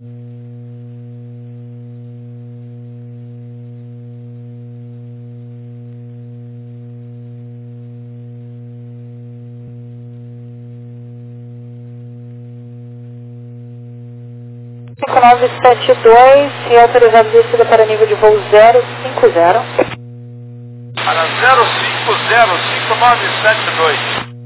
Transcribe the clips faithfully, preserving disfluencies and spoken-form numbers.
cinco nove sete dois e autorizado descida para nível de voo zero cinco zero. Para zero cinco zero, cinco nove sete dois.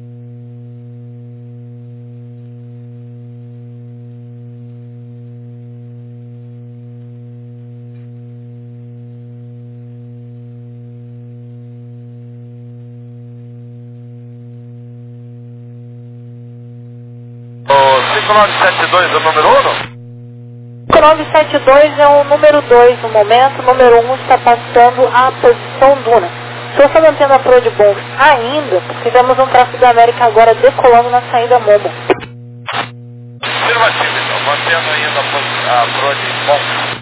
O cinco nove sete dois é o número um? cinco nove sete dois é o número dois no momento, o número um está passando a posição Duna. Se você está mantendo a Pro de Bons ainda, fizemos um tráfego da América agora decolando na saída Momo. Afirmativo, então, mantendo ainda a, a Pro de Bons.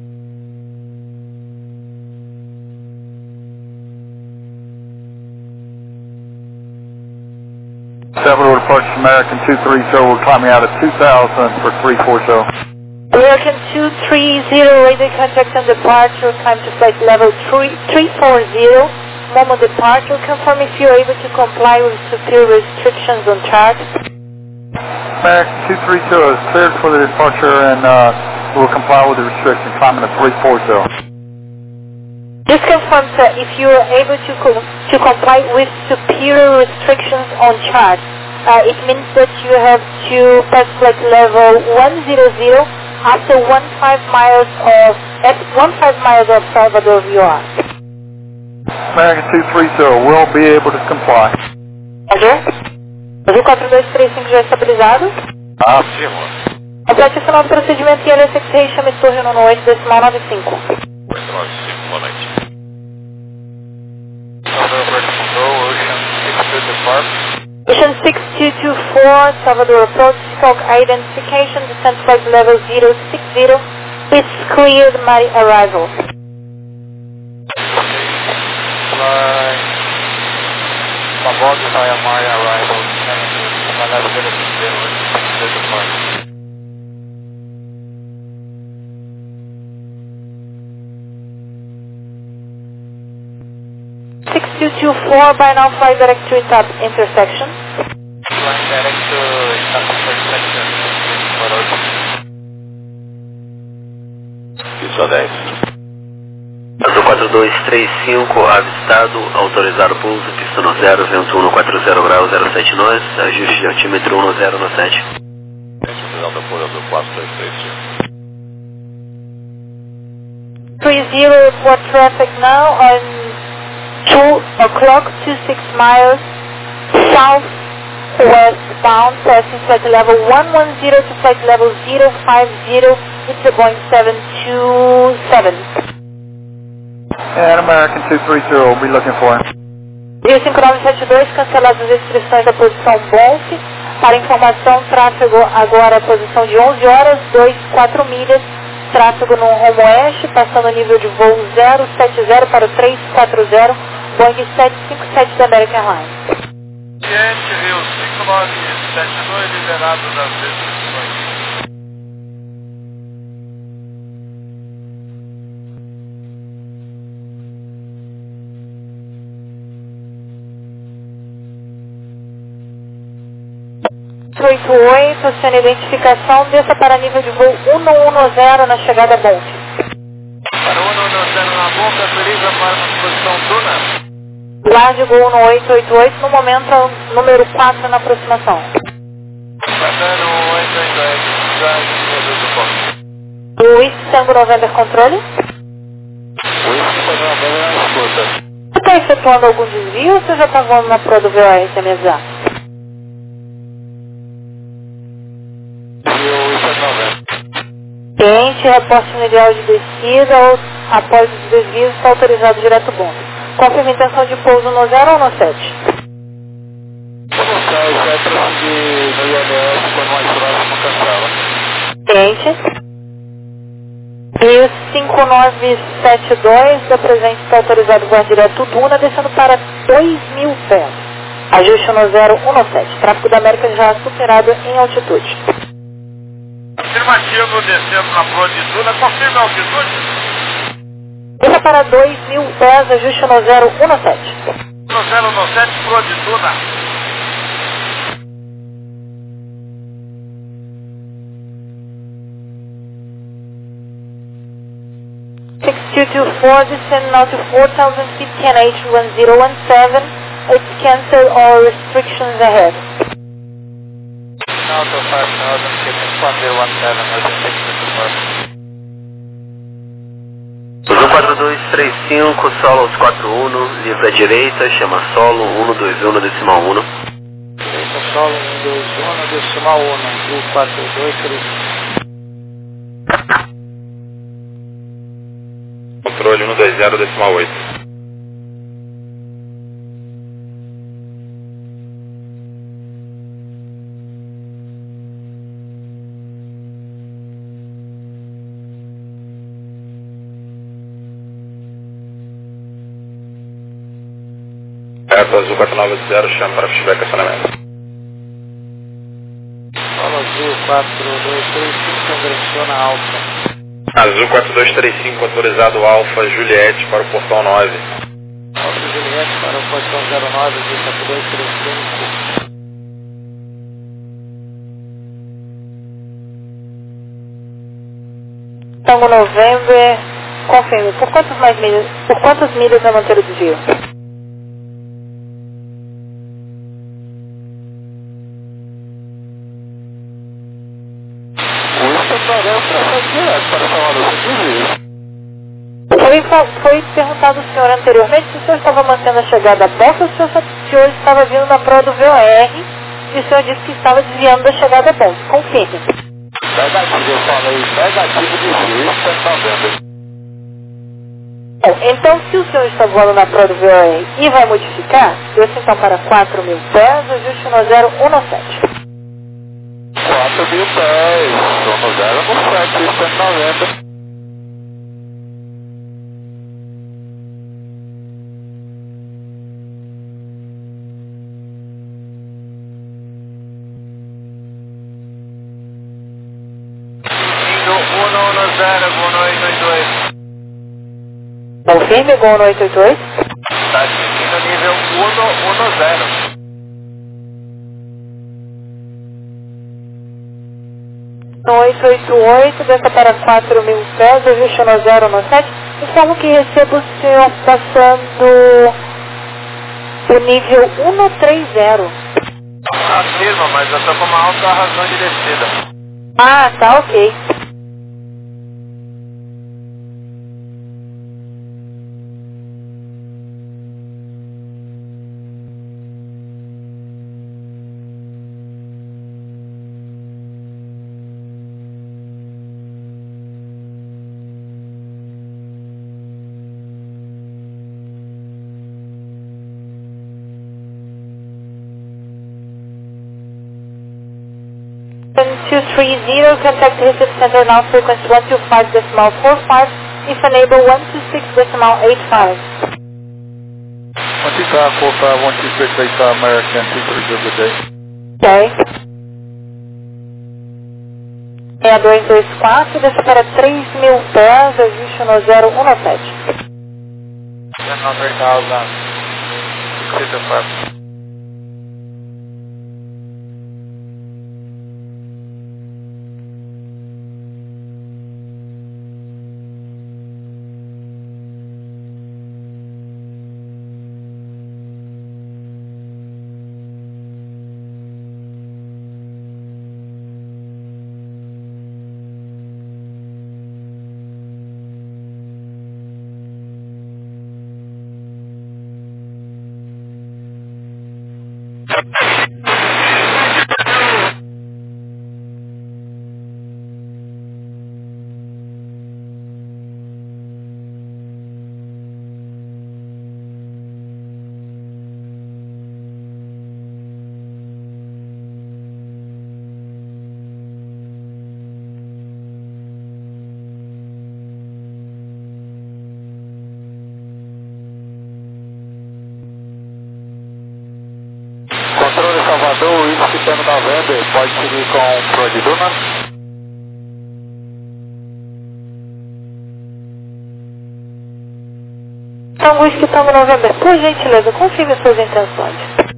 Several reports from American two three zero, we're climbing out at two thousand for three four zero. American two three zero, radio contact and departure, climb to flight level three four zero, Momo departure, confirm if you're able to comply with superior restrictions on chart. American two three zero is cleared for the departure and uh, will comply with the restrictions, climbing at three four zero. This confirms that if you are able to, co to comply with superior restrictions on chart, uh, it means that you have to pass flight level one zero zero after one five miles of at one five miles of Salvador V O R. American two three zero will be able to comply. Roger. Brasil quatro dois três cinco já estabilizado. Ah, sim, amor. Complete final do procedimento e L S X Ray, chame torre no oito decimal nove cinco. oito nove cinco, boa noite. Salvador Control, Ocean six two two four. Ocean six two two four, Salvador approach, stroke identification, descent flight level zero six zero, it's cleared my arrival. Fly, Salvador, I am my arrival, my last zero six zero, six two two four. six two two four, by now fly direct to Itap intersection. Flying direct to Itap intersection, for Isso a dez. Brasil quatro dois três cinco, avistado, autorizado pouso, pista no zero, vento um no quatro zero graus, zero sete nós, ajuste de altímetro um no zero no sete. Autorizado apoio do quatro dois três cinco. three zero, report traffic now on two o'clock, two six miles, south westbound, passing flight level one one zero to flight level zero five zero, it's a Boeing seven two seven. And American two three zero will be looking for him. Rio cinco nove sete dois, canceladas as restrições da posição Bonf. Para informação, tráfego agora a posição de onze horas, dois quatro milhas, tráfego no rumo oeste, passando o nível de voo zero sete zero para o três quatro zero, Boeing sete cinco sete da American Airlines. Ciente, Rio cinco nove sete dois, liberado das restrições. oito oito, sendo identificação, desça para nível de voo cento e dez na chegada Bonf. Para o cento e dez na boca, autoriza para a posição Duna. Large Gol no oito oito oito, no momento é o número quatro na aproximação. Passando oito oito oito, já do ponto. Luiz Tango November controle. Luiz Tango November na escuta. Você está efetuando algum desvio ou você já está voando na Pro do V O R T M S A? Cliente, reporte no ideal de descida ou após os desvios está autorizado direto bom. Confirma a intenção de pouso no zero ou no sete? No sete, vai prosseguir no I L S quando mais próximo cancela. Cliente. Rio cinco nove sete dois, da presente está autorizado voar direto Duna, descendo para dois mil pés. Ajuste no zero um no sete. Tráfego da América já superado em altitude. Afirmativo, descendo na proa de Duna, confirma a altitude. Desça para dois mil pés, ajuste no zero um sete. No zero um sete, proa de Duna. six two two four, descend now to four thousand feet, N H one zero one seven. It's cancel all restrictions ahead. Now to five thousand feet, one zero one seven, six two two four. Uso quatro dois três cinco, solo aos quatro um, livre à direita, chama solo um dois um, decimal um. Direita solo um dois um, decimal um, Uso quatro dois três cinco. Controle um dois zero, decimal oito. Certo, Azul quatro nove zero, chama para feedback acionamento. Solo Azul quatro dois três cinco, direciona Alfa. Azul quatro dois três cinco, autorizado Alfa Juliette para o portão nove. Alfa Juliette para o portão zero nove, Azul quatro dois três cinco. Tango November, confirme, por quantas mais milhas, por quantas milhas vai manter o desvio? Foi, foi perguntado ao senhor anteriormente se o senhor estava mantendo a chegada a ponto ou se o senhor, se hoje estava vindo na prova do V O R e o senhor disse que estava desviando da chegada a ponto. Confirme. Negativo, eu falei negativo de vista, está vendo? Bom, então se o senhor está voando na prova do V O R e vai modificar, desça então para quatro mil pés, ajuste no zero um sete. quatro mil pés, estou no zero um sete, cento e noventa. Confirme, Gol no oito oito oito. Está seguindo nível um zero. No oito oito oito, desça para quatro mil pés, ajuste no zero um sete. Informo que recebo o senhor passando o nível cento e trinta. Afirma, mas eu estou com uma alta razão de descida. Ah, tá ok. two three zero, contact Recife Center now, frequency one two five decimal four five, if enable one two six decimal eight five. one two five four five, one two six eight five American, two three zero, good day. Ok. seis dois dois quatro, desce para três mil pés, ajuste no zero um sete. three thousand, six two five. Controle Salvador, Whisky Tango November, pode seguir com o Pro de Duna. Tango Whisky Tango November, por gentileza, confirme suas intenções.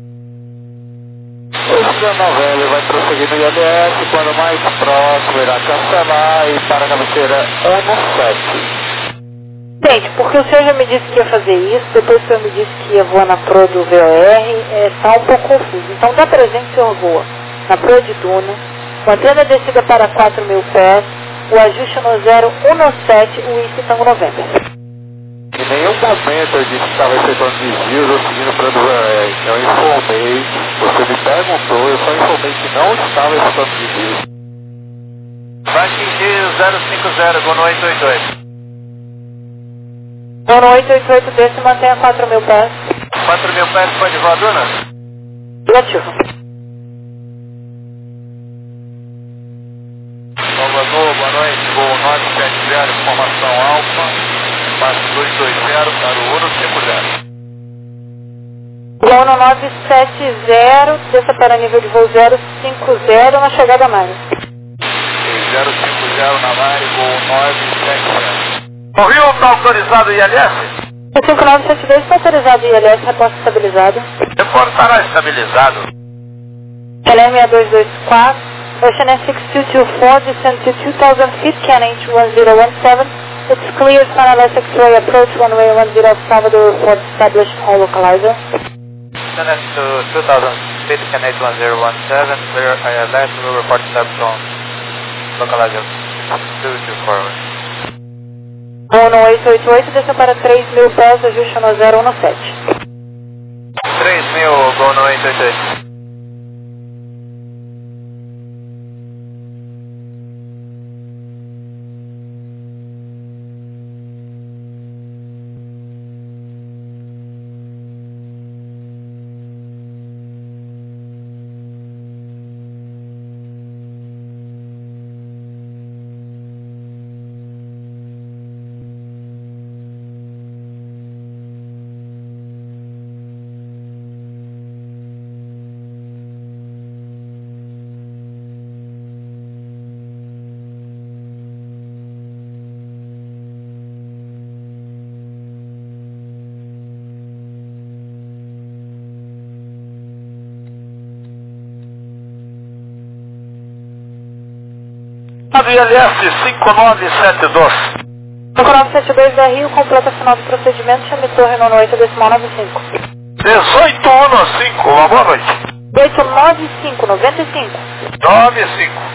Whisky November vai prosseguir no I L S, quando mais próximo irá cancelar e para a cabeceira um sete. Gente, porque o senhor já me disse que ia fazer isso, depois o senhor me disse que ia voar na Pro do V O R, está é, um pouco confuso. Então, dá presente, o senhor voa na Pro de Duna, mantendo a descida para quatro mil pés, o ajuste no zero um sete, o Whisky Tango November. Em nenhum momento eu disse que estava efetuando desvios ou seguindo para o V O R. Eu informei, você me perguntou, eu só informei que não estava efetuando desvios. Vai atingir o zero cinco zero, Gono oito oito oito. Gono oito oito oito, desce e mantenha quatro mil pés. quatro mil pés, pode voar, Duna? Negativo. Nova Gol, boa noite, Gol nove sete zero, formação Alfa, passe dois dois zero para o um cinco zero. Gono nove sete zero, desça para nível de voo zero cinco zero na chegada a Mari. zero cinco zero na Mari, Gol nove sete zero. O Rio está autorizado I L S? cinco nove sete dois está autorizado I L S, reporte estabilizado. Reporte estará estabilizado. L M seis dois dois quatro, Ocean S six two two four, descend to two thousand feet, Can H one zero one seven. It's clear, final S X-ray approach, runway one zero, Salvador, report established, all localizer. Descend S to two thousand feet, Can H one zero one seven, clear I L S, will report established on localizer two two four. Gono oito oito oito, desça para três mil pés, ajuste no zero um sete. três mil, Gono oito oito oito. Do I L S cinco nove sete dois. cinco nove sete dois da Rio, completa final do procedimento, chame torre no oito decimal nove cinco. dezoito cinco, uma boa noite. oito nove cinco, noventa e cinco. nove cinco.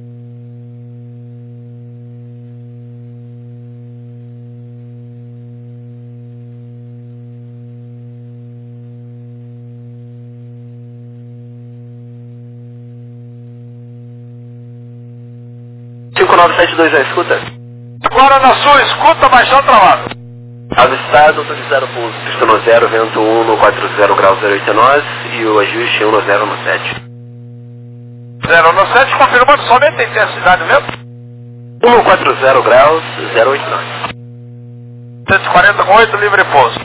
cinco nove sete dois, a escuta? Agora na sua escuta, baixar o travado. Avistado, autorizar o pouso, pista no zero, vento um no quatro zero graus zero oito nove e o ajuste um no zero no sete. zero no sete, confirmando somente a intensidade mesmo? um no quatro zero graus zero oito nove. cento e quarenta com oito, livre pouso.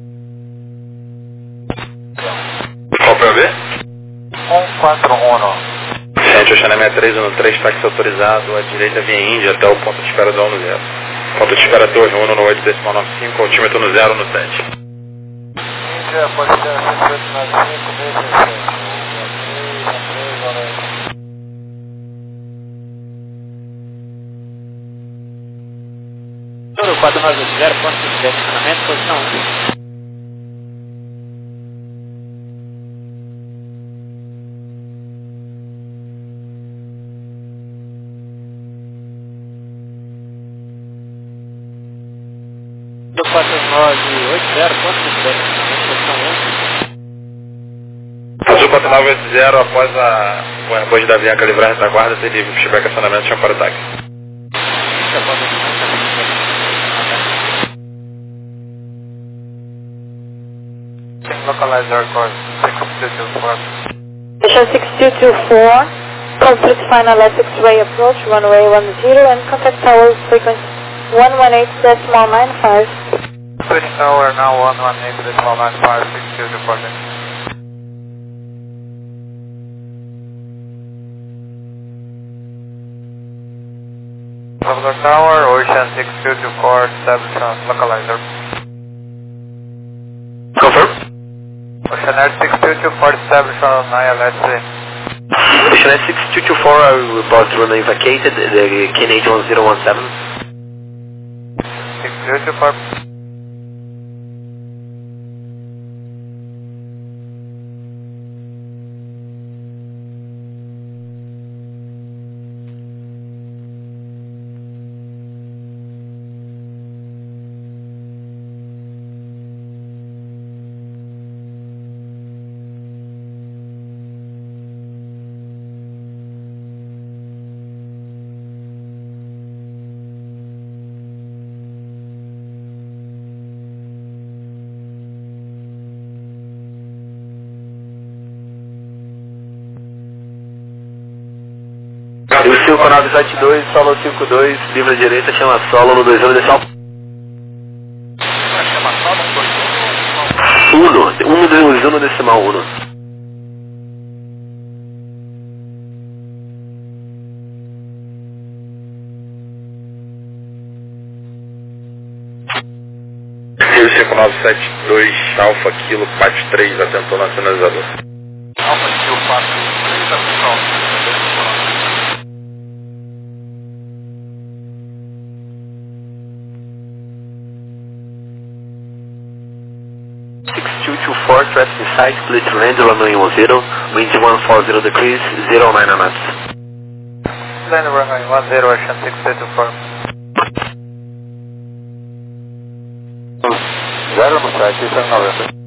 Qual para ver? um quatro um. Sete, Oceana sessenta e três um três, táxi autorizado, à direita via Índia até o ponto de espera do um no zero. Ponto de espera Torre um no oito decimal nove cinco, altímetro no zero no sete. Índia, pode ser cento e oito nove cinco, B sessenta. Toro quatro nove zero, ponto de direcionamento, posição um. quatro nove oito zero, ponto de direcionamento, posição um. Azul quatro nove oito zero, após a, o Airbus da Avianca livrar a retaguarda, tem livre para chegar acionamento, chama para o táxi. Localizer course six two two four. Station six two two four, complete final S X-ray approach, runway one zero and contact tower frequency one one eight decimal nine five. Switch tower now one one eight decimal nine five, six two two four. Salvador Tower, Ocean six two two four, establish on localizer. Oceanair six two two four established on nine L S three. Oceanair six two two four, I will report runway vacated, the K N H one zero one seven. six two two four. O cinco nove sete dois, solo cinco dois, livre à direita, chama solo no dois um decimal. Uno, um dois um decimal uno. Rio cinco nove sete dois, Alfa Kilo, P A T três, atentou no sinalizador. Alfa Kilo, P A T três, atenção. six two two four, traffic inside, clear to land, runway one zero, wind one forty degrees, zero nine knots. Land runway one zero, Ocean six two two four. zero no site, isso é noventa.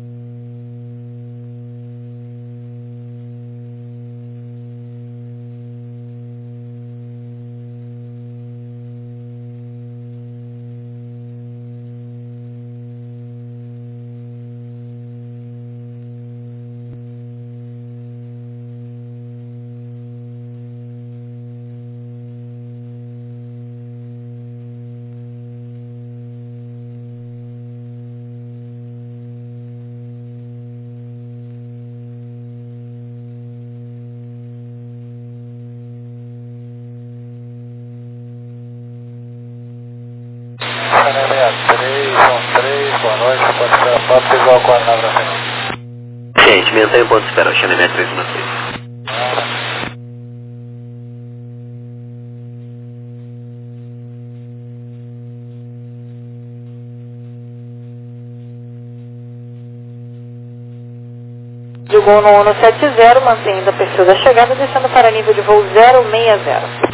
Boa noite, pode esperar papo igual com a Navra final. Gente, mantenha o ponto de espera, Oceanair três um seis. De voo no Uno sete zero, mantendo a perfil da chegada, descendo para nível de voo zero seis zero.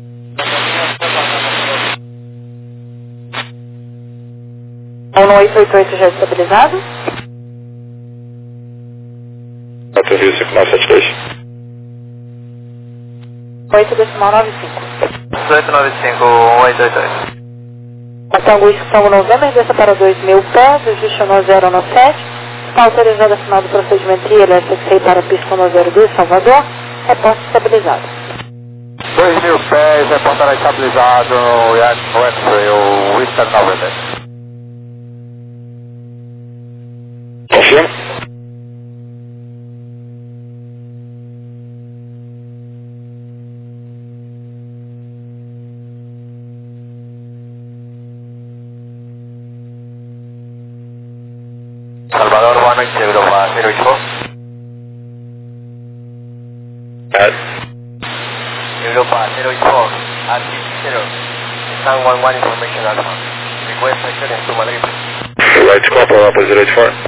Uno oito oito oito já estabilizado. Quatro Rio cinco nove sete dois. oito decimal nove cinco. oito nove cinco, um oito oito oito. Hotel Whisky Tango November, desça para dois mil pés, ajuste no zero no sete. Está autorizado afinal do procedimento I L S X I para pista no zero dois, Salvador. Reporte estabilizado. dois mil pés, reportará estabilizado no X-Ray, o Whisky November. Confirma. Salvador, boa noite, Europa zero oito four. Yes. Europa zero oito four, at zero. Stand one one information alpha. Request assurance to Madrid. Right to copy, Europa zero eight four.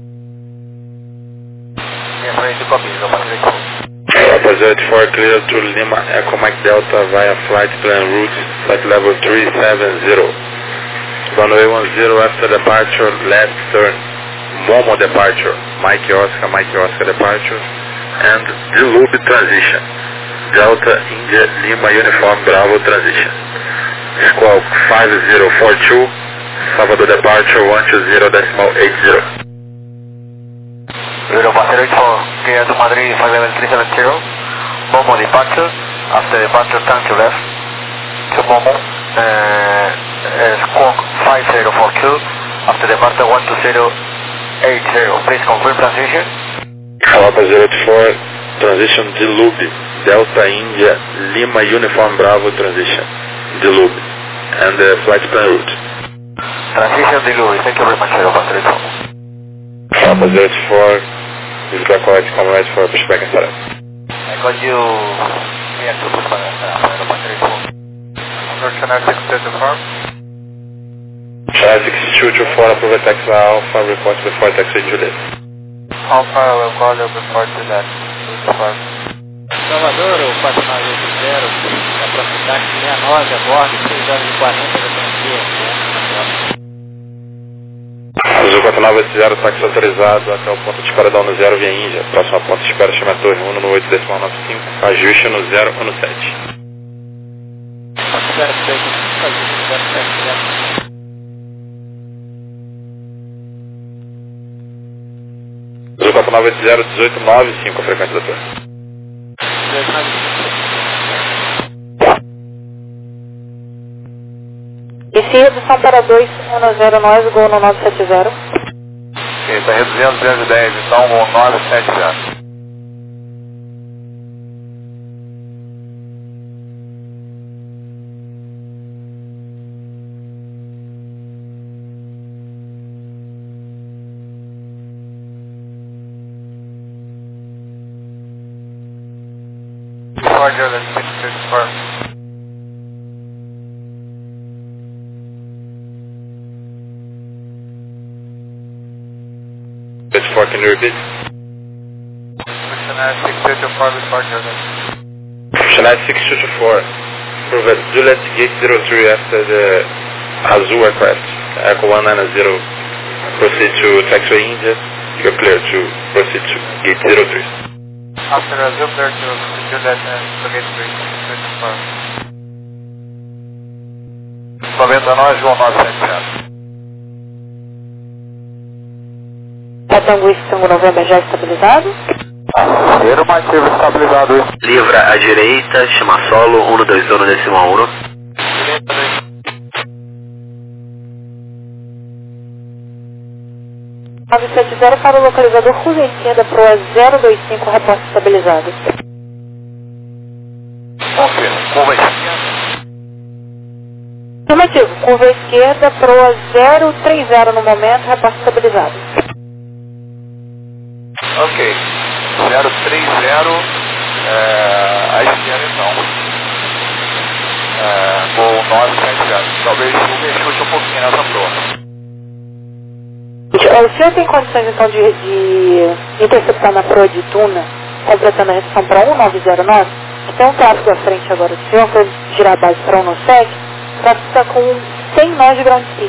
Yes, ready to copy, Europa zero eight four. Europa zero eight four, clear to Lima, Echo Mike Delta via flight plan route, flight level three seven zero. Runway one zero after departure, left turn. Momo departure, Mike Oscar, Mike Oscar departure, and Dilube transition, Delta India Lima Uniform Bravo transition. Squawk five zero four two, Salvador departure one two zero decimal eight zero. Europa zero eight four, clear to Madrid five level three seven zero. Momo departure, after departure turn to left, to Momo, uh, uh, Squawk five zero four two, after departure one two zero eight zero, please confirm transition. Europa zero eight four, transition Dilube, Delta India Lima Uniform Bravo transition, Dilube, and the flight plan route. Transition Dilube, thank you very much, Europa zero eight four. Papa zero two four, is back correct, come right for pushback and setup. I got you, yeah, to pushback and setup, Papa three four. Under Channel six two two four. Channel six two two four, approve taxi Alpha, report before taxi Juliet. Alpha, I will call you before Juliet, two two four. Salvador, o quatro nove oito zero, aproximar sessenta e nove a bordo, seis horas e quarenta, já tem aqui. Azul quatro nove oito zero, táxi autorizado até o ponto de espera da um zero via Índia. Próxima ponto de espera chama Torre um no oito decimal nove cinco, ajuste no zero um sete. Espera, espera, zero sete zero. Azul quatro nove oito zero, dezoito nove cinco, a frequência da torre. E se redução para dois um zero nove, gol no nove sete zero. Ok, está reduzindo duzentos e dez, então gol nove sete zero. Roger, that's six two four. six four, can you repeat? Channel six two two four, before Juliet. Channel six two two four, approve at Juliet gate zero three after the Azul aircraft. Echo one nine zero, proceed to taxiway India. You're clear to proceed to gate zero three. After Azul, clear to Juliet and to gate three two two four. noventa e nove, João nove sete zero. Tango Tango November já estabilizado? Afirmativo, estabilizado. Livra à direita, chama solo, um dois zero decimal um. nove sete zero para o localizador Rusa esquerda pro zero dois cinco, reporte estabilizado. Confirmo, curva esquerda. Afirmativo, curva esquerda pro zero três zero no momento, reporte estabilizado. Ok, zero três zero, é, à esquerda então. É, gol nove sete zero. Talvez o chute um pouquinho nessa prova. O senhor tem condições então de, de interceptar na proa de Tuna, completando a redução para um nove zero nove? Tem um tráfego à frente agora do senhor, para girar a base para um nove sete, o tráfego está com cem nós de ground speed.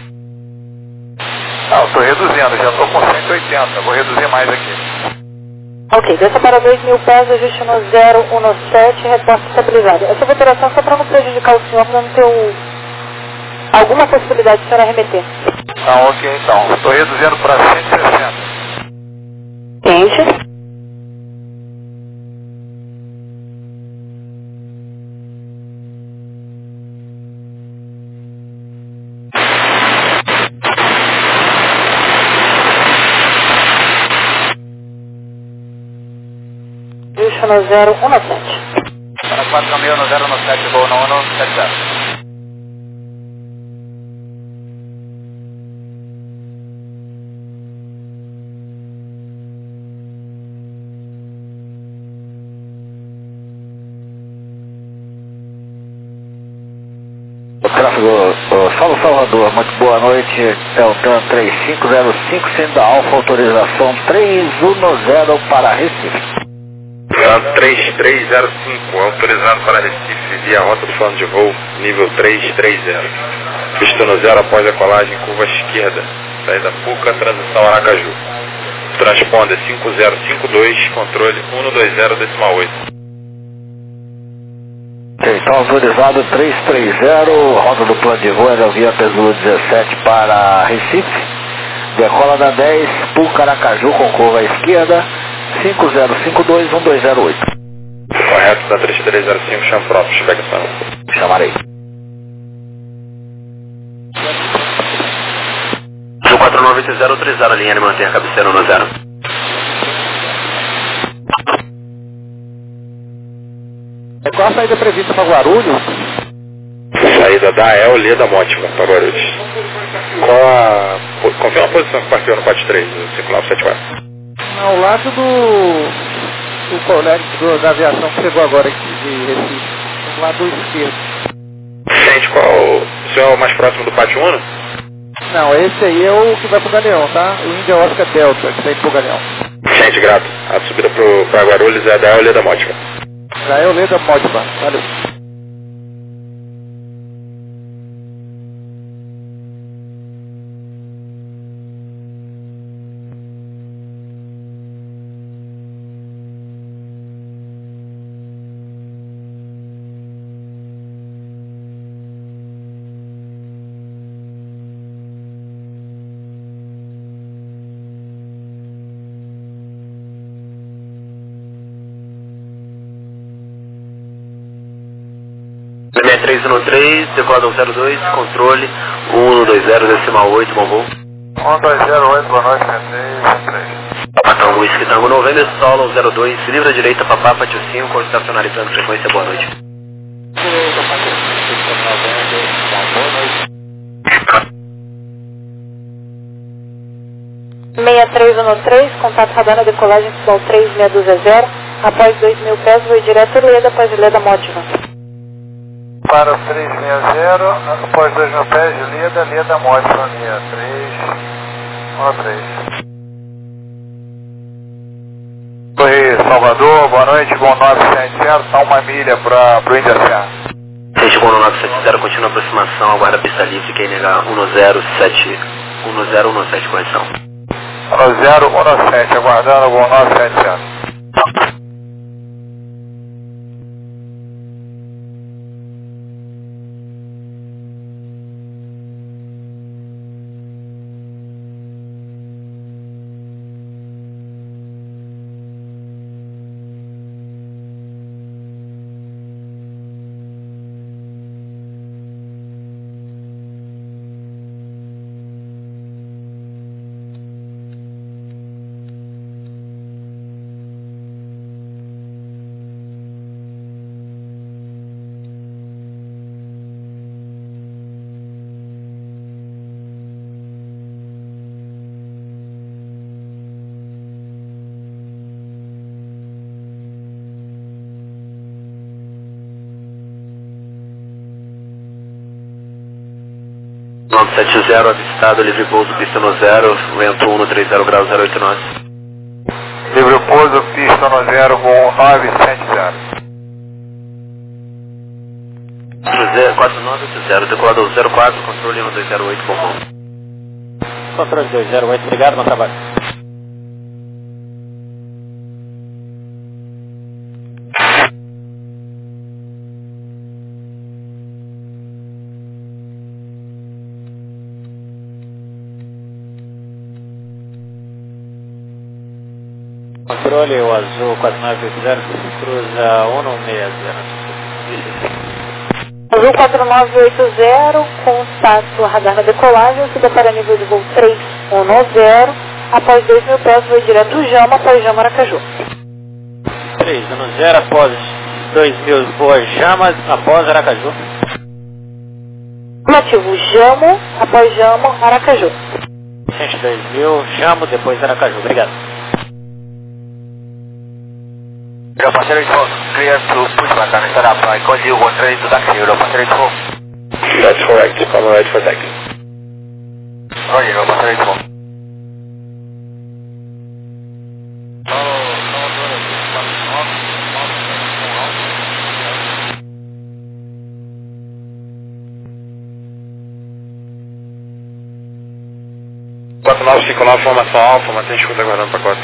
Não, estou reduzindo, já estou com cento e oitenta, vou reduzir mais aqui. Ok, desça para dois mil pés, ajuste no zero um sete, reporte estabilizado. Essa operação é só para não prejudicar o senhor, para não ter um, alguma possibilidade de o senhor arremeter. Não, ok então, estou reduzindo para cento e sessenta. Quente. Ajuste no zero um sete. Para quatro mil no zero um sete, vou no um sete zero. Tráfego Salve Salvador, muito boa noite, é o TAN três cinco zero cinco, sendo da Alfa, autorização três um zero para Recife. TAN três três zero cinco, autorizado para Recife, via rota do plano de voo, nível três três zero. Visto no zero após a colagem, curva esquerda, saída Puca, transição Aracaju. Transponder cinco zero cinco dois, controle um dois zero decimal oito. Então autorizado três três zero, rota do plano de voo, aerovia Pesulo dezessete para Recife, decola da dez, Puca Aracaju com curva à esquerda, cinco zero cinco dois um dois zero oito. Correto, da três três zero cinco, chão próprio, chegação. Chamarei. quatro nove oito zero, autorizado a linha de manter a cabeceira no zero. Qual a saída prevista para Guarulhos? Saída da El Leda Mótica para Guarulhos. Qual a, confirma a posição que partiu no quatro três, cinco nove sete quatro. Ao lado do, do colega do, da aviação que chegou agora aqui de Recife, do lado esquerdo. Gente, qual... O senhor é o mais próximo do Pátio Uno? Não, esse aí é o que vai pro Galeão, tá? O Índia Oscar Delta, que tá indo pro Galeão. Gente, grato. A subida pro, pra Guarulhos é da Oleda Mótima. Já é o Leda Mótima, valeu. seis três um três, decoda zero dois, controle um um dois zero, decimal oito, bom voo. um dois zero oito, boa noite, seis três um três. Patango Whisky Tango November, solo zero dois, livre à direita, Papá, Pátio cinco, estacionarizando frequência, boa noite. seis três um três, contato radar na decolagem Sol três seis dois zero, após dois mil pés, voo direto Leda, após Leda Mótima. Para o três seis zero, após dois mil pés de Leda, Leda Mótima, seis três um três. Oi, Salvador, boa noite, bom nove sete zero, tá uma milha para o Índia Serra. Gente, bom nove sete zero, continua a aproximação, aguarda a pista livre, quem negar um zero sete, um zero um sete, correção. um zero um sete, aguardando, bom nove sete zero. nove sete zero, avistado, livre pouso, pista no zero, vento um no trinta graus, zero oito nove. Livre pouso, pista no zero, com nove sete zero. quatro nove oito zero, decolador zero quatro, controle um dois zero oito, bom bom. Controle dois zero oito, obrigado, bom trabalho. Controle, o azul quatro nove oito zero, cruza um um seis zero. Azul quatro nove oito zero, contato radar na decolagem, suba para nível de voo três um zero, após dois mil pés, voo direto Jama, após Jama, Aracaju. três um zero, após dois mil, voa Jama, após Aracaju. Motivo Jamo, após Jama, Aracaju. cento e dois mil, Jamo, depois Aracaju, obrigado. Your passenger is clear to pushback and start up. I call you when ready to taxi. Your passenger is home. That's correct. Come right for taxi. Roger, your passenger is home. quatro nove cinco nove, formação alfa, mantém escuta aguardando pacote.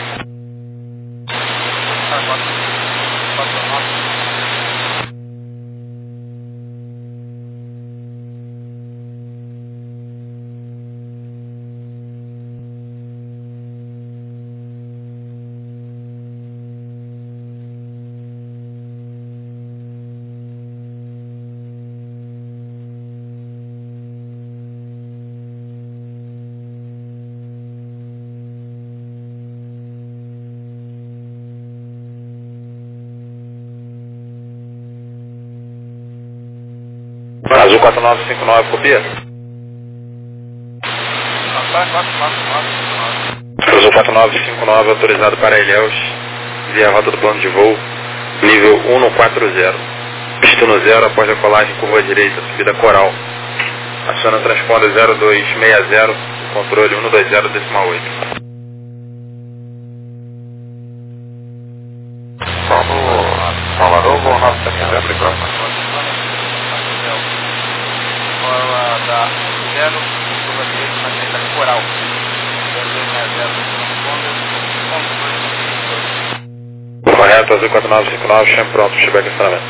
Azul quatro nove cinco nove, copia. Cruzou quatro nove cinco nove, autorizado para Ilhéus, via rota do plano de voo, nível um quatro zero. Pista no zero após a colagem curva direita, subida coral. Aciona transponder zero dois seis zero, controle um dois zero decimal oito. Salvador, voo nove sete zero, obrigado. Da zero, curva direita, na direita coral. zero dois seis zero, transponder, Correto, azul quatro nove cinco nove, chame pronto, pushback acionamento.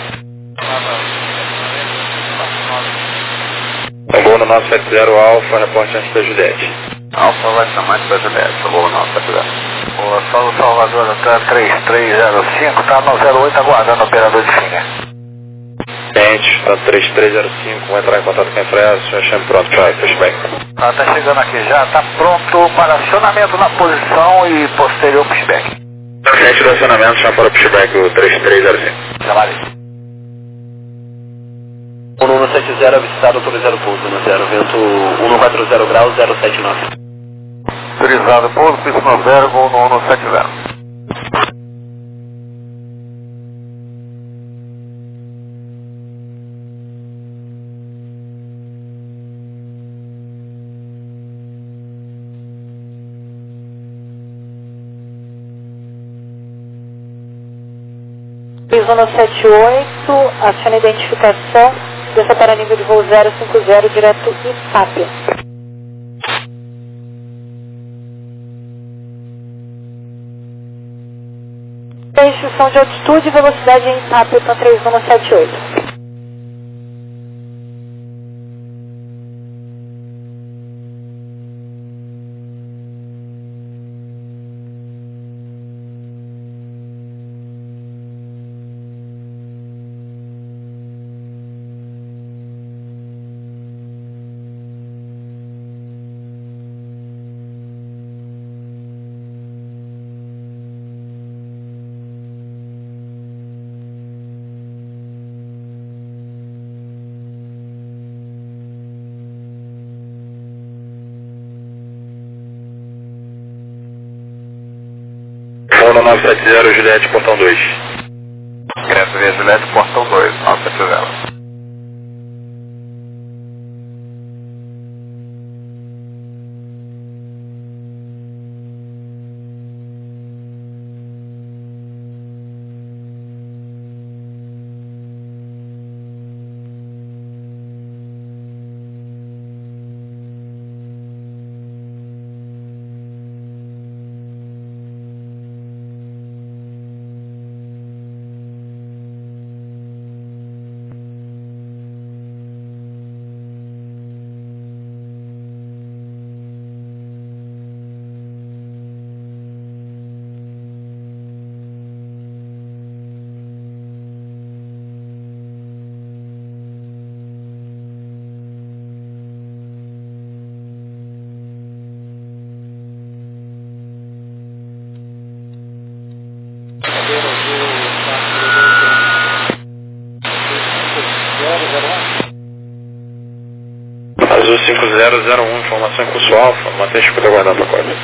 Voo no nove sete zero Alfa, reporte antes da Juliette. Alfa vai chamar antes da Juliette, voo nove sete zero. O Solo Salvador até três três zero cinco, está no zero oito aguardando o operador de Finha. Cliente, tá três três zero cinco, vai entrar em contato com a empresa, chame pronto para pushback. Ah, tá chegando aqui já, tá pronto para acionamento na posição e posterior pushback. Cliente do acionamento, chama para o pushback o três três zero cinco. Trabalhe. um um sete zero, avistado, autorizado pouso no zero, vento um quatro zero graus, zero sete nove. Autorizado pouso, pista no zero, voo no um sete zero. Piso no sete oito, aciona a identificação, desça para nível de voo zero cinco zero, direto Itápia. Restrição de altitude e velocidade em Itápia, então três um no sete oito. Voo no nove sete zero, Juliette, portão dois. Ingresso via Juliette, portão dois, nove sete zero. Azul cinco zero zero um, informação em curso alfa, mantenha a escuta aguardando a coisa.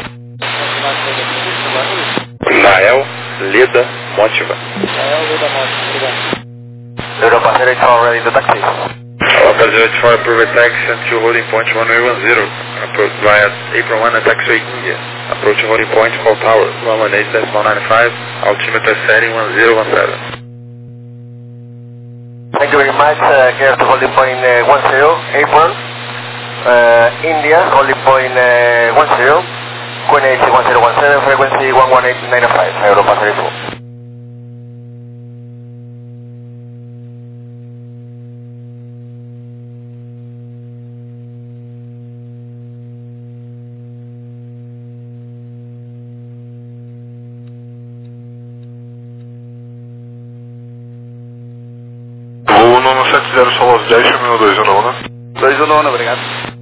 Nael, Lida, Motiva. Nael, Lida, Motiva, obrigado. Europa zero eight four ready to taxi. Europa zero eight four, approve taxi to holding point one one zero. Approach via April one, taxiway India. Approach holding point, call tower, one one eight decimal nine five, altimeter setting one zero one seven. Thank you very much, uh, here to holding point uh, one zero, April. Uh, India, holding point uh, one zero, coordinate one zero one seven, frequency one one eight nine five, Europa zero four. Voo no sete zero Solos dez, chame no dois um nove. dois um nove, obrigado.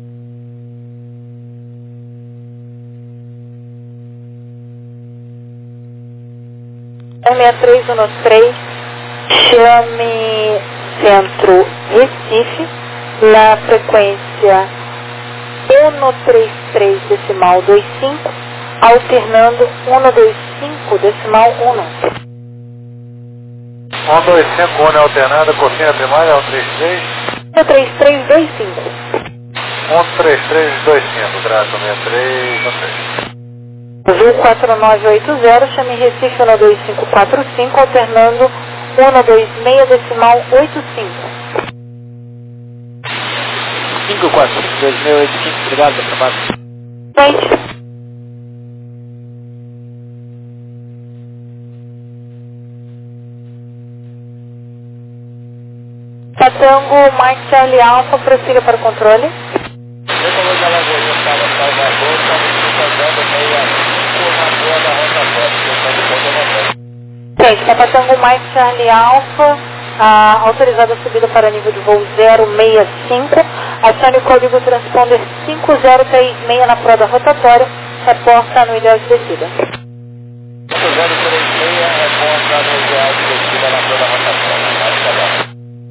seis três um três, chame centro Recife, na frequência um três três decimal dois cinco, alternando um dois cinco decimal um. um dois cinco, um alternando, cofina primária, um três três. um três três dois cinco. um três três dois cinco, traço sessenta e três, um três. Azul quatro nove oito zero, chame Recife um dois cinco quatro cinco, alternando um dois seis decimal oito cinco. cinco quatro cinco dois seis oito cinco, obrigado pelo trabalho. Frente. Tango Mike Charlie Alpha, prossiga para o controle. Gente, Papa Tango Mike Charlie Alpha, ah, autorizada a subida para nível de voo zero seis cinco, acione o código transponder cinco zero três seis na prova rotatória, reporta no ideal de descida. cinco zero três seis, reporta no ideal de descida na prova rotatória.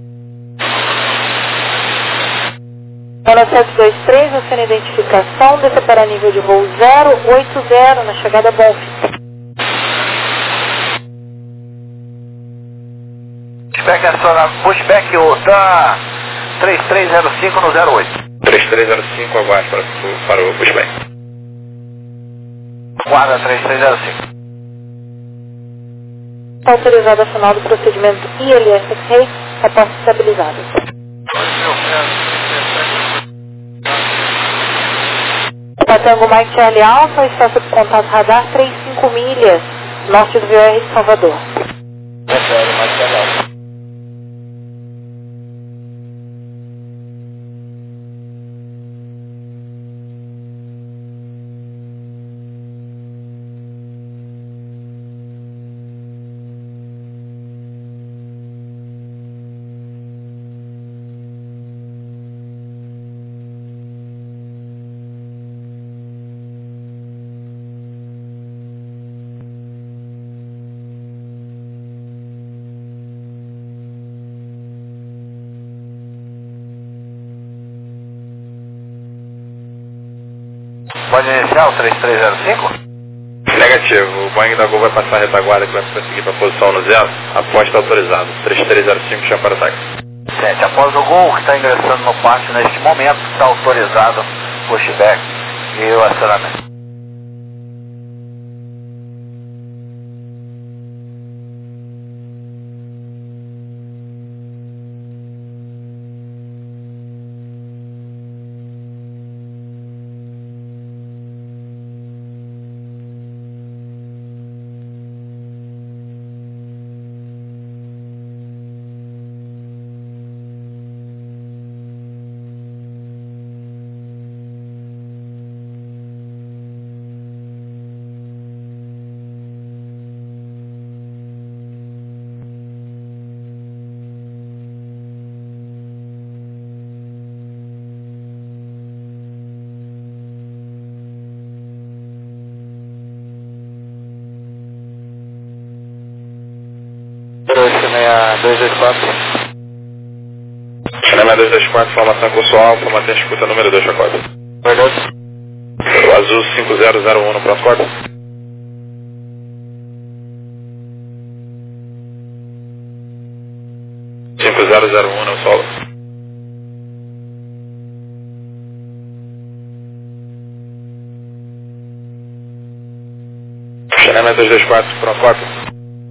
um sete dois três, acione a identificação, desça para nível de voo zero oito zero na chegada Bonf. Pushback aciona, pushback o da três três zero cinco no zero oito. três três zero cinco, aguarde para, para o pushback. Guarda três três zero cinco. Autorizada a final do procedimento I L S X-Ray, reporte estabilizado. Tango Mike Charlie Alpha, está sob contato radar trinta e cinco milhas, norte do V O R de Salvador. Pode iniciar o três três zero cinco? Negativo, o Boeing da Gol vai passar a retaguarda que vai conseguir para a posição no zero, aposta autorizado, três três zero cinco, chama para o táxi. sete, após o Gol que está ingressando no pátio neste momento, está autorizado o pushback e o acionamento. dois dois quatro. Cinema dois dois quatro, formação curso alfa, mantém a escuta número dois quatro. Verdade. O azul cinco zero zero um no próximo quadro. cinco zero zero um no solo. Cinema dois dois quatro, próximo quatro.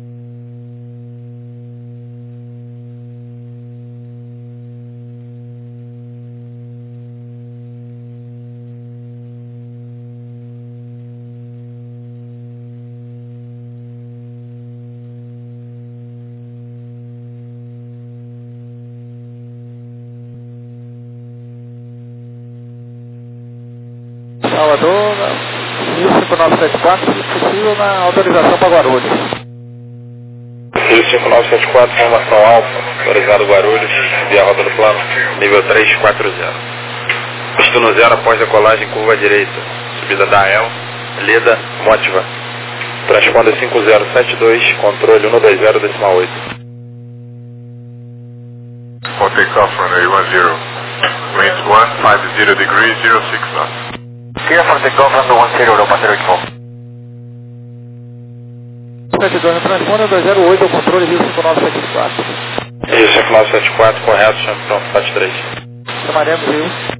Salvador, mil cinco nove sete quatro, se possível, na autorização para Guarulhos. mil cinco nove sete quatro, formação alfa, autorizado Guarulhos, via rota do plano, nível três quatro zero. Pisto no zero após decolagem, curva direita, subida da A E L, Leda, Motiva. Transponder cinco zero sete dois, controle um dois zero decimal oito. For takeoff runway one zero, wind one five zero degrees, zero six knots. Clear for the Golf Lando one zero, Europa zero eight four. sete dois, transponder dois zero oito ao controle Rio cinco nove sete quatro. Rio cinco nove sete quatro, correto, chame pronto, Flight três. Chamaremos Rio.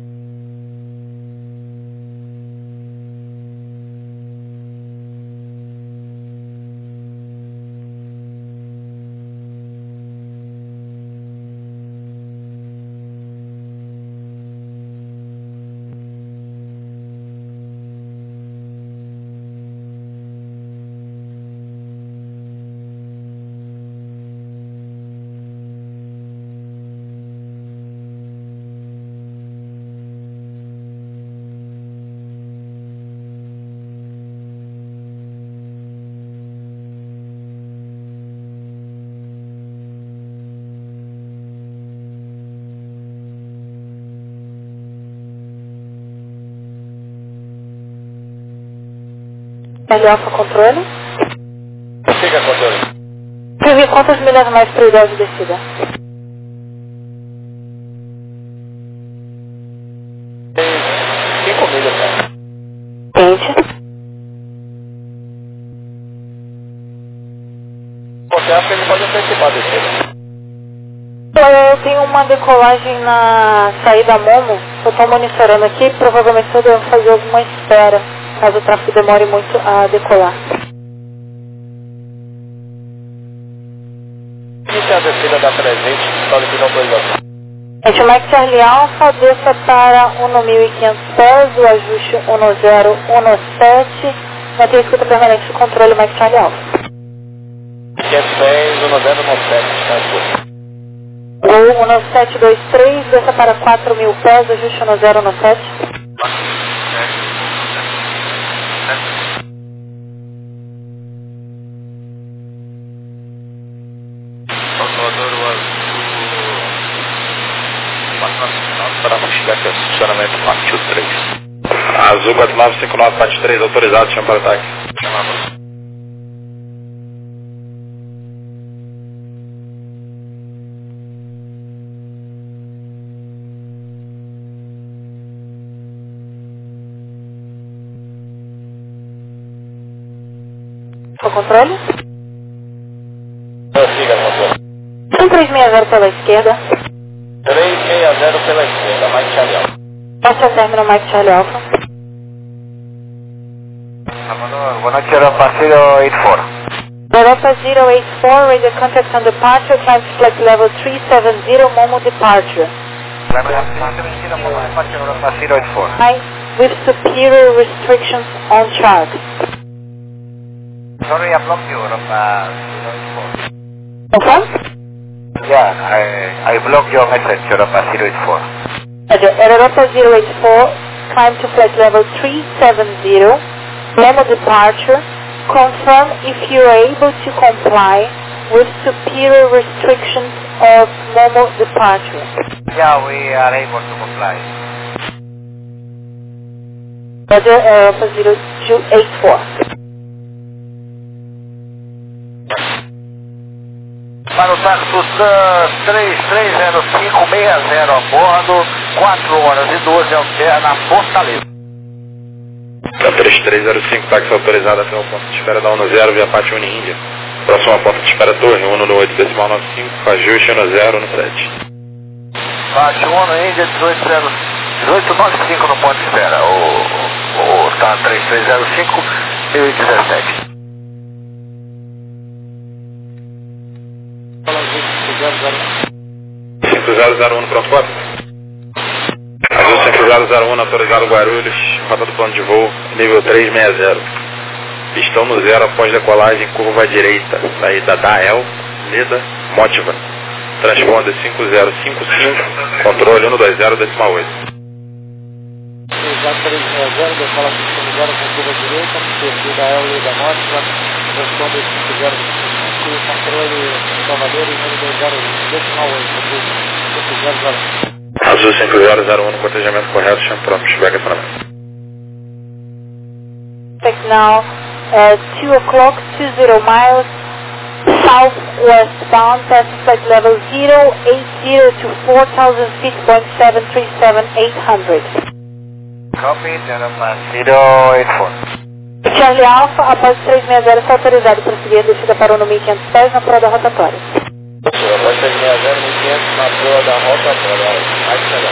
L Alfa controle. Siga controle. Prevê quantas milhas mais para o ideal de descida? cinco milhas, cara. Quente. Você acha que ele pode antecipar a descida? Eu tenho uma decolagem na saída Momo, eu estou monitorando aqui, provavelmente eu devo fazer alguma espera, caso o tráfego demore muito a decolar. Iniciar a descida da trezentos, solicitando autorização. Gente, o Mike Charlie Alpha desça para um mil e quinhentos pés, o ajuste um zero um sete, mantém a escuta permanente do controle Mike Charlie Alpha. quinhentos pés, um zero um sete, está escuro. Gol um sete dois três, desça para quatro mil pés, ajuste um zero um sete. Para chegar aqui ao funcionamento Mach três. Azul quatro nove cinco nove Mach três, autorizado, chama para ataque. Chamamos. O controle? Siga controle. um três seis zero pela esquerda. três seis zero pela esquerda, Mike Charlie Alpha. Passe ao término Mike Charlie Alpha. Salvador, buenas noches, Europa zero eight four. Europa zero eight four, radio contact on departure, climb to flight level three seven zero, Momo departure. Europa zero eight four. High with superior restrictions on chart. Sorry, I blocked you, Europa zero eight four. Confirm? Yeah, I, I blocked your message, Europa zero eight four. Roger, Europa zero eight four, climb to flight level three seven zero, Momo departure. Confirm if you are able to comply with superior restrictions of Momo departure. Yeah, we are able to comply. Roger, Europa zero two eight four. Para o táxi três três zero cinco seis zero a bordo, quatro horas e doze alterna Fortaleza. três três zero cinco, táxi autorizado até o ponto de espera da um zero via Pátio Índia. Próxima porta de espera Torre, um no oito decimal nove cinco, ajuste um zero um sete. Pátio um Índia, dezoito zero dezoito nove cinco no ponto de espera. O, o tá três três zero cinco, mil e dezessete. cinco zero zero um, pronto, quatro. Azul cinco zero zero um, autorizado Guarulhos, rota do plano de voo, nível três seis zero. Pistão no zero após decolagem, curva à direita, saída da El, Leda, Motiva. Transponder cinco zero cinco cinco, controle um dois zero decimal oito. três seis zero, decola cinco zero com curva à direita, perfil da El, Leda, Motiva. Transponder cinco zero cinco, controle Salvador e um dois zero decimal oito, cinco zero zero. Azul cinco zero zero um, no cotejamento correto, chama pronto, chega para mim. Now, uh, two o'clock, two zero miles, Southwestbound, passing flight level zero eight zero to four thousand feet, Boeing seven three seven eight hundred. Copy, gentlemen, zero eight four. Charlie Alpha, após três seis zero, está autorizado para seguir a descida para o mil e quinhentos pés na proa da rotatória. Após três seis zero, mil e quinhentos na proa da rotatória, mais chegar.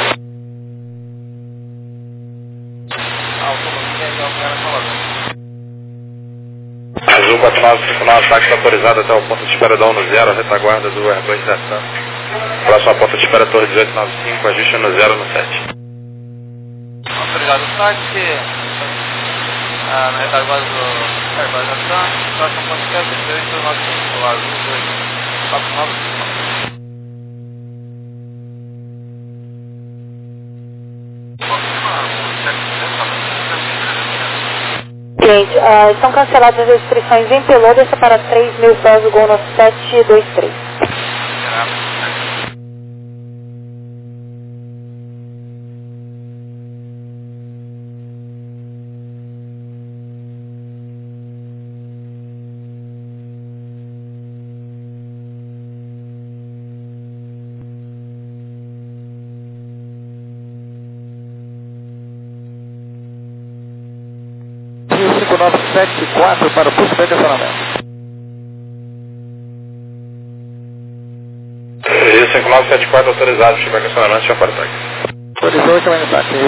Azul quatro nove cinco nove, táxi autorizado até o ponto de espera da um no zero, retaguarda do Airbus Zeta. Próxima ponta de espera, torre dezoito noventa e cinco, ajuste no zero no sete. Autorizado o táxi, ah, na retaguarda do Airbus Zeta, próxima ponta de espera, dezoito noventa e cinco, Azul dois quatro nove cinco. Gente, uh, estão canceladas as restrições em Pelotas para três mil pés do Gol no sete dois três. cinco nove sete quatro para o pulso de estacionamento. Rio cinco nove sete quatro autorizado, chega estacionamento, já para ataque. Autorizou, chama no táxi.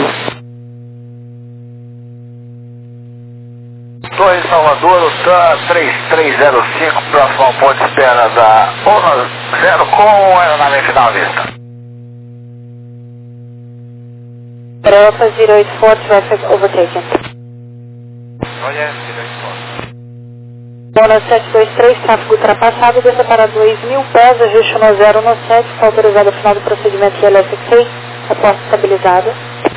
Torre Salvador, O T A três três zero cinco, próximo ao ponto de espera da um zero com aeronave final à vista. Alpha zero eight four, traffic overtaken. Olha, zero eight four. Bônus sete dois três, tráfego ultrapassado, desça para dois mil pés, ajuste no zero no sete, está autorizado ao final do procedimento de L S K, aposta estabilizada.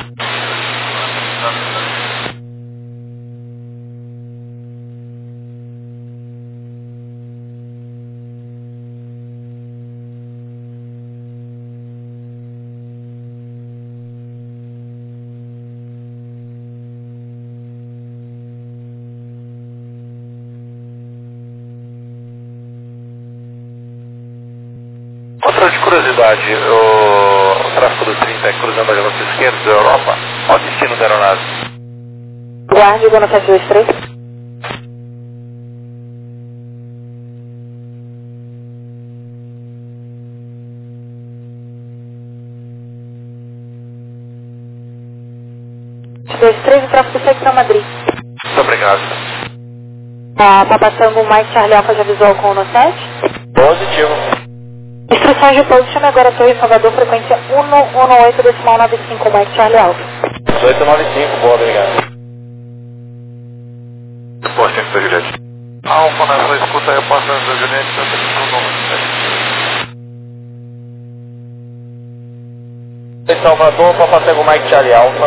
Outra de curiosidade, o, o tráfego do trinta é cruzando a galera esquerda da Europa. Qual o destino da aeronave? Guarde, Bônus sete dois três. sete dois três, o tráfego segue para Madrid. Muito obrigado. A Papa Tango Mike Charlie Alpha já visual com o no sete. Positivo. Instruções de position agora, Torre Salvador, frequência um um oito, decimal nove cinco, Mike Charlie Alpha. dezoito noventa e cinco, boa, obrigado. Posto em Juliette. Alfa, na sua escuta aí, eu posso em Juliette, eu tenho o número. Salvador, Papa Tango Mike Charlie Alpha.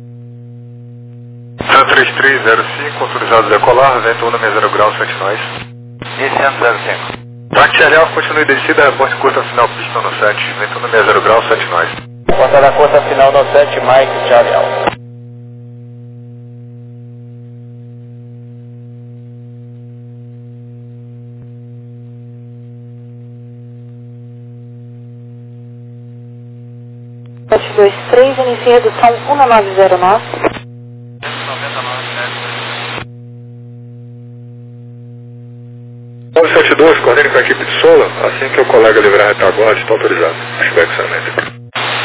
três três zero cinco, autorizado a decolar, vento um zero grau, sete nós. Iniciando zero cinco. Táxi Charlie Alpha, continue descida, reporte curta final, pista no sete, vento um zero grau, sete nós. Porta da curta final no sete, Mike Charlie Alpha. sete dois três, inicia redução um nove zero nove. nove sete dois, coordene com a equipe de Sola, assim que o colega livrar a retaguarda, está autorizado. Chegar com essa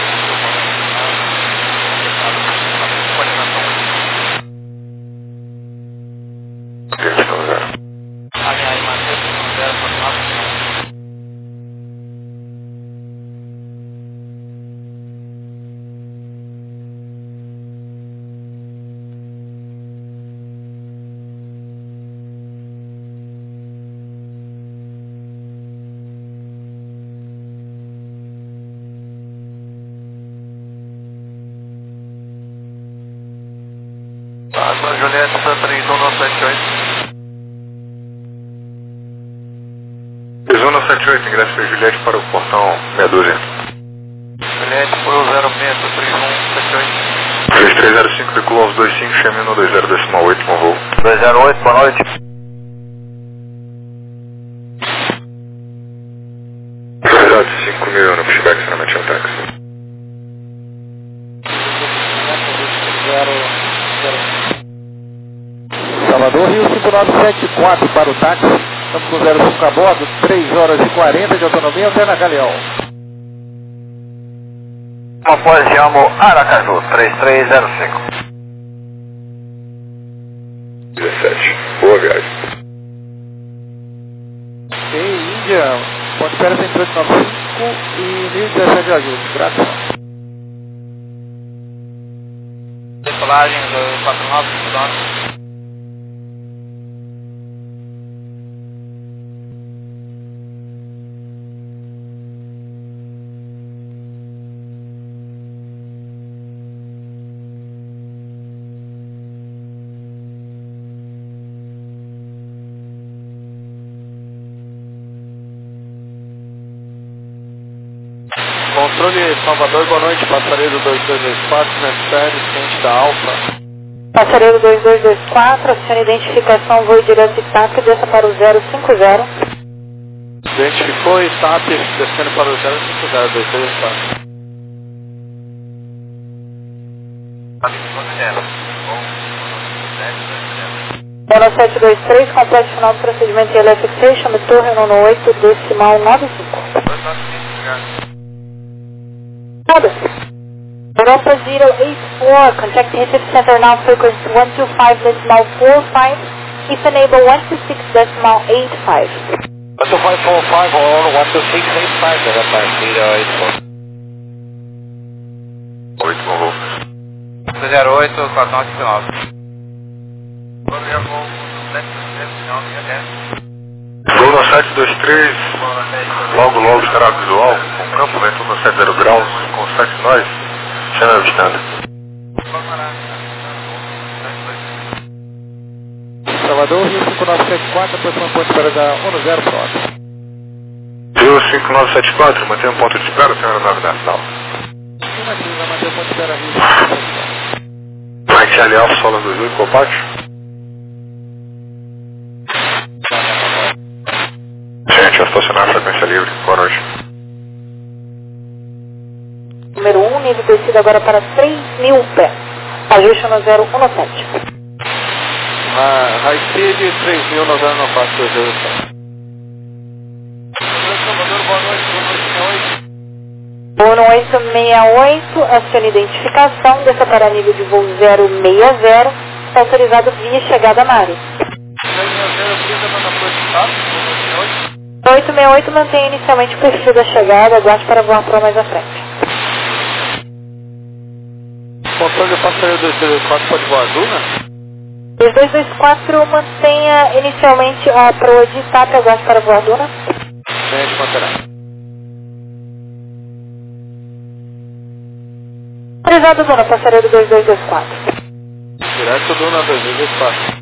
Água Juliette, três um sete oito. três um sete oito, ingresso para Juliette para o portão meia dúzia. Juliette, foi o zero seis, três um sete oito. três três zero cinco, vírgula onze dois cinco, Xamino dois zero decimal oito, com voo. dois zero oito, boa noite. Salvador, Rio cinco nove sete quatro para o táxi. Estamos com zero cinco a bordo, três horas e quarenta de autonomia até na Galeão. Após Yamo Aracaju, três três zero cinco. dezessete. Boa viagem. Ok, Índia, ponto espera cento e oito nove cinco e mil e dezessete de ajuste. Gratidão. Decolagem do quatro nove quilômetros. Controle Salvador, boa noite, passareiro dois dois dois quatro, transfere, ciente da Alfa. Passareiro dois dois dois quatro, acione identificação, voo direto de TAP, desça para o zero cinco zero. Identificou e TAP, descendo para o zero cinco zero, dois dois dois quatro. Bono sete dois três, complete final do procedimento de L F C, chame torre nono oito, decimal nove cinco. Nada. Europa zero eight four, contact Recife Center now, frequency one two five decimal four five, if enable one two six decimal eight five. one two five four five or one two six eight five, Europa zero eight four. oito, bom voo. zero oito quatro nove nove. Voo sete dois três, logo logo estará visual, com campo vento no sete zero graus, com sete nós, chama avistando. Salvador, Rio cinco nove sete quatro, aproxima ponto de espera da um zero próximo. Rio cinco nove sete quatro, mantém um ponto de espera, senhora nave nacional. Afirmativa, manter o ponto de espera Rio cinco nove sete quatro. Mike Charlie Alfa, Solo dois oito, Copate. Gente, vai estacionar a frequência livre. Boa noite. Número um, nível descido agora para três mil pés. Ajuste no zero um sete. Ah, High Speed três mil no zero nove quatro dois dois quatro. Bono oito seis oito, acione identificação, desça para nível de voo zero seis zero, está autorizado via chegada na área. oito seis oito mantém inicialmente o perfil da chegada, aguarde para voar para mais à frente. Controle passageiro dois dois dois quatro, pode voar Duna? dois dois dois quatro mantenha inicialmente a proa de TAP, aguarde para voar Duna. Gente, manterá. Autorizado Duna, passageiro dois dois dois quatro. Direto Duna dois dois dois quatro.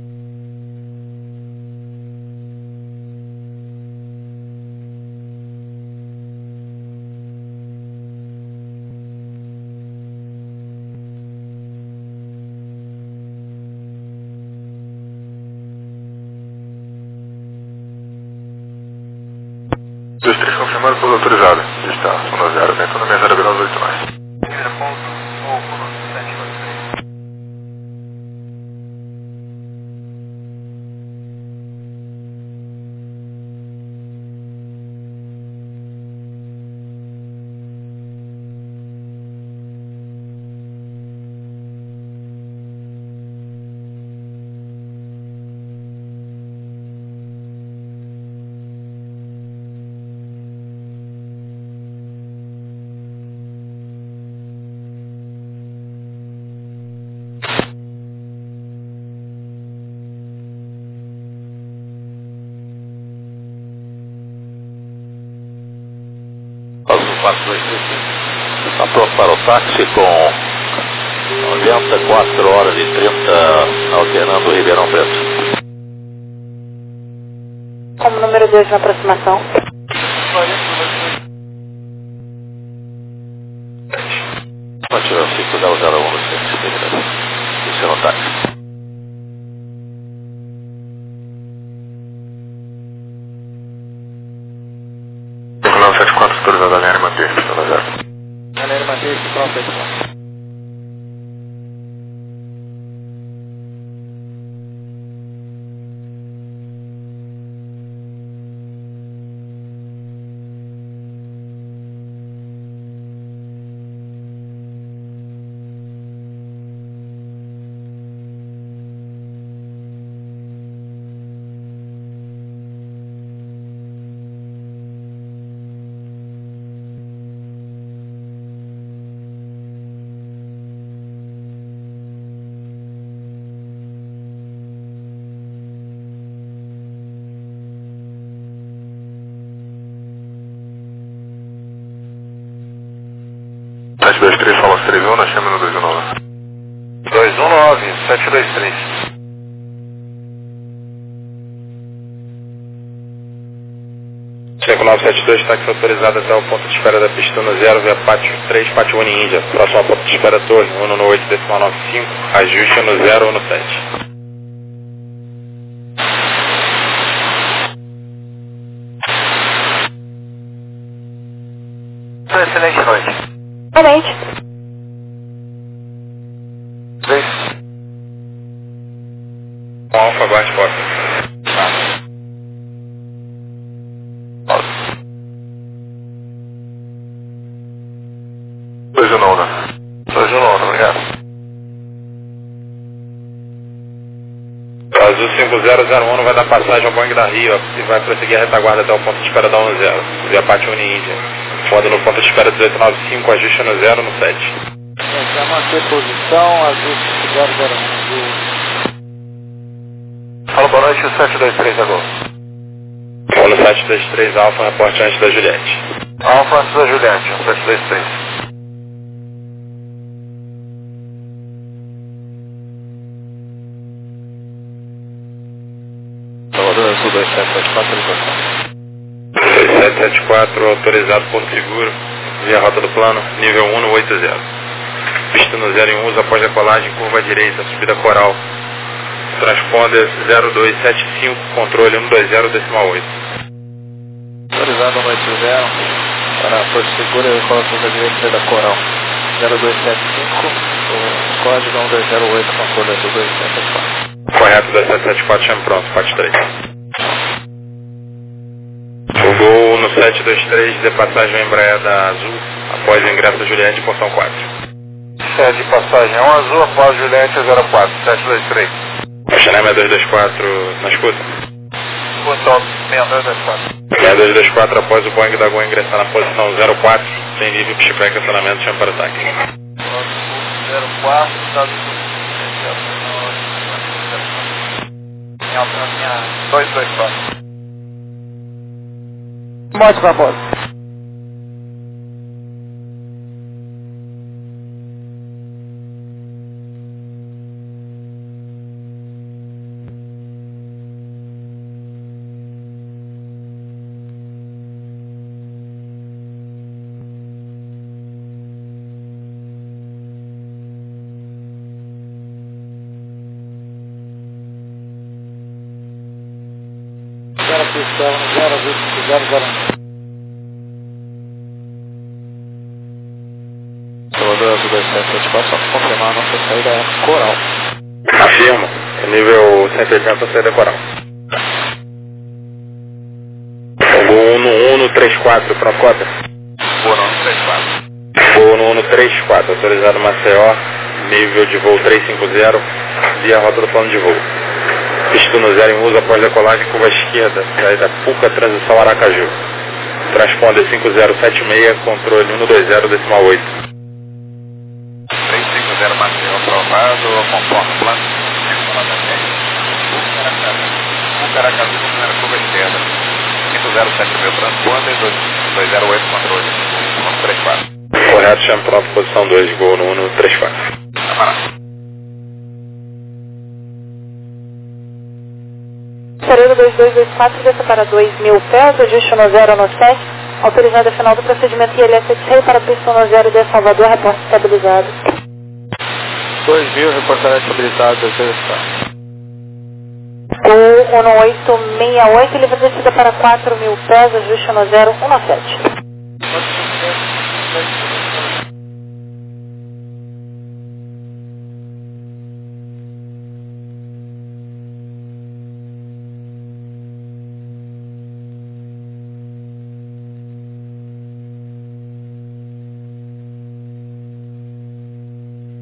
dois três confirmando por autorizado. Está, zona zero, vento no zero graus oito nós. quatro dois três cinco. Está pronto para o táxi com noventa e quatro horas e trinta, alternando o Ribeirão Preto. Como número dois na aproximação. Ativa cinco zero zero um no centro. Isso é no táxi. cinco nove sete quatro, autorizado a linha manter, zona zero. Galera, manter esse próprio aí. dois três, fala três um, nós chama no dois um nove. dois um nove, sete dois três. cinco nove sete dois, táxi autorizado até o ponto de espera da pista no zero, via pátio três, pátio Uni Índia. Próximo ao ponto de espera torre, um no oito, decimal nove cinco, ajuste no zero, um no sete. Excelente noite. Realmente. três. Um Alfa, bate porta. dois um nove. dois um nove, obrigado. Azul cinco zero zero um vai dar passagem ao Boeing da Rio e vai prosseguir a retaguarda até o ponto de espera da um zero, via pátio Uni Índia. Foda no ponto de espera dezoito nove cinco, ajuste no zero, no sete. Para manter posição, Azul cinco zero zero um. Fala, boa noite, sete dois três agora. Vou no sete dois três Alfa, reporte antes da Juliette. Alfa antes da Juliette, sete dois três. Salvador, Azul dois sete sete quatro, autorização. dois sete sete quatro, autorizado Porto Seguro, via rota do plano, nível um no oito zero. Pista no zero em uso após decolagem, curva à direita, subida coral. Transponder zero dois sete cinco, controle um dois zero, decimal oito. Autorizado no oito zero, para Porto Seguro e coloca a direita da Coral. zero dois sete cinco, o código um dois zero oito, controle Azul dois sete sete quatro. Correto, dois sete sete quatro, chame pronto, parte três. O Gol no sete dois três, de passagem ao Embraer da Azul, após o ingresso da Juliette, portão quatro. sete de passagem um Azul, após Juliette zero quatro, sete dois três. Chanel seis dois quatro, na escuta. Portão seis dois dois quatro. seis dois dois quatro, após o Boeing da Gol ingressar na posição zero quatro, sem livre, pistipé, cancelamento, chame para ataque. zero quatro, Estados Unidos. dois dois quatro. Morte para bordo. Zero pistão, zero vinte, zero zero um. Salvador, Azul dois sete sete quatro, só para confirmar a nossa saída é Coral. Afirmo, nível cento e oitenta, saída coral. Gol um no um no três quatro, pronto, cota. Gol no três quatro. Gol no um no três quatro, autorizado Maceió, nível de voo trezentos e cinquenta, via rota do plano de voo. Pista no zero em uso após decolagem, curva esquerda, saída Puca, transição Aracaju. Transponder cinco zero sete seis, controle um dois zero, decimal oito. três cinco zero, Maceió aprovado, conforme o plano. Puca, Aracaju, primeira curva esquerda. cinco zero sete seis, transponder, dois zero oito, controle um três quatro. Correto, chame pronto, posição dois, Gol no um no três quatro. Camarada. Pereira dois dois dois quatro, desça para dois mil pés, ajuste no zero no sete, autorizado a final do procedimento I L S X-Ray para pista no zero de Salvador, reporte estabilizado. dois mil, reportagem estabilizado, descer. O um oito seis oito, livre descida para quatro mil pés, ajuste no zero um no sete.